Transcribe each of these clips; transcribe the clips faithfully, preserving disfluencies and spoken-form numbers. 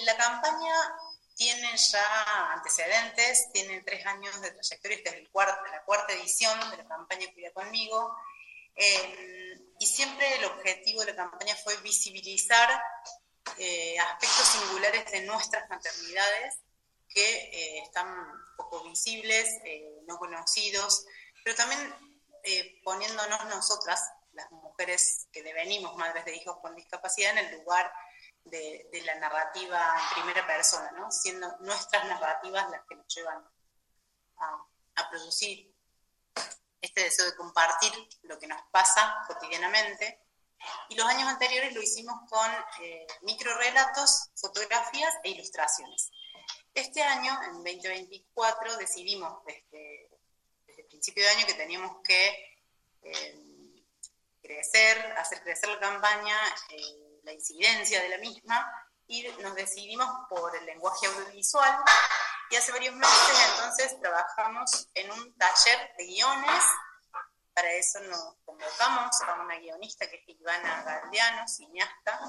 la campaña tiene ya antecedentes, tiene tres años de trayectoria, esta es el cuarto, la cuarta edición de la campaña Cuida Conmigo, eh, y siempre el objetivo de la campaña fue visibilizar eh, aspectos singulares de nuestras maternidades que eh, están poco visibles, eh, no conocidos, pero también eh, poniéndonos nosotras, las mujeres que devenimos madres de hijos con discapacidad, en el lugar de, de la narrativa en primera persona, ¿no? Siendo nuestras narrativas las que nos llevan a, a producir este deseo de compartir lo que nos pasa cotidianamente. Y los años anteriores lo hicimos con eh, microrelatos, fotografías e ilustraciones. Este año, en veinte veinticuatro, decidimos desde, desde el principio de año que teníamos que eh, crecer, hacer crecer la campaña, eh, la incidencia de la misma, y nos decidimos por el lenguaje audiovisual, y hace varios meses entonces trabajamos en un taller de guiones. Para eso nos convocamos a una guionista que es Ivana Galdeano, cineasta,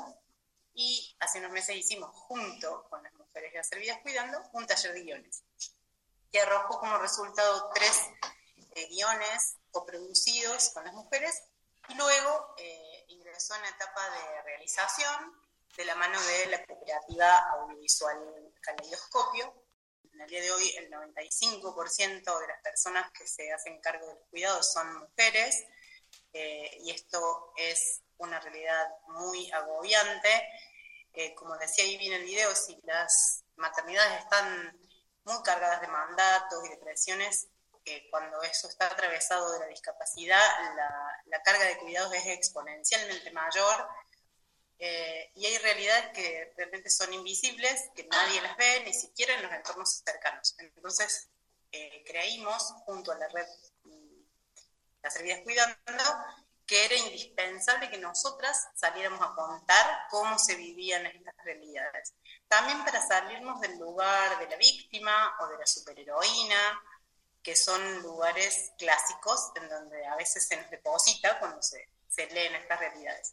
y hace unos meses hicimos, junto con las mujeres de Hacer Vidas Cuidando, un taller de guiones, que arrojó como resultado tres eh, guiones coproducidos con las mujeres, y luego eh, ingresó en la etapa de realización de la mano de la cooperativa audiovisual Caleidoscopio. En el día de hoy el noventa y cinco por ciento de las personas que se hacen cargo de los cuidados son mujeres, eh, y esto es una realidad muy agobiante. Eh, como decía ahí bien en el video, si las maternidades están muy cargadas de mandatos y de presiones, eh, cuando eso está atravesado de la discapacidad, la, la carga de cuidados es exponencialmente mayor. Eh, y hay realidades que realmente son invisibles, que nadie las ve, ni siquiera en los entornos cercanos. Entonces, eh, creímos, junto a la red Hacer Vidas Cuidando, que era indispensable que nosotras saliéramos a contar cómo se vivían estas realidades. También para salirnos del lugar de la víctima o de la superheroína, que son lugares clásicos en donde a veces se nos deposita cuando se, se leen estas realidades.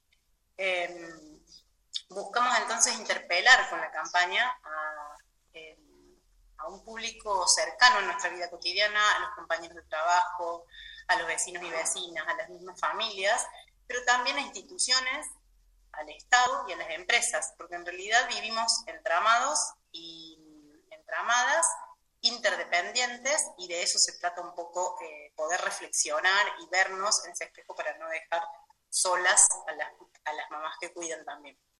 Eh, buscamos entonces interpelar con la campaña a, eh, a un público cercano en nuestra vida cotidiana, a los compañeros de trabajo, a los vecinos y vecinas, a las mismas familias, pero también a instituciones, al Estado y a las empresas, porque en realidad vivimos entramados y entramadas, interdependientes, y de eso se trata un poco, eh, poder reflexionar y vernos en ese espejo para no dejar solas a las, a las mamás que cuidan también.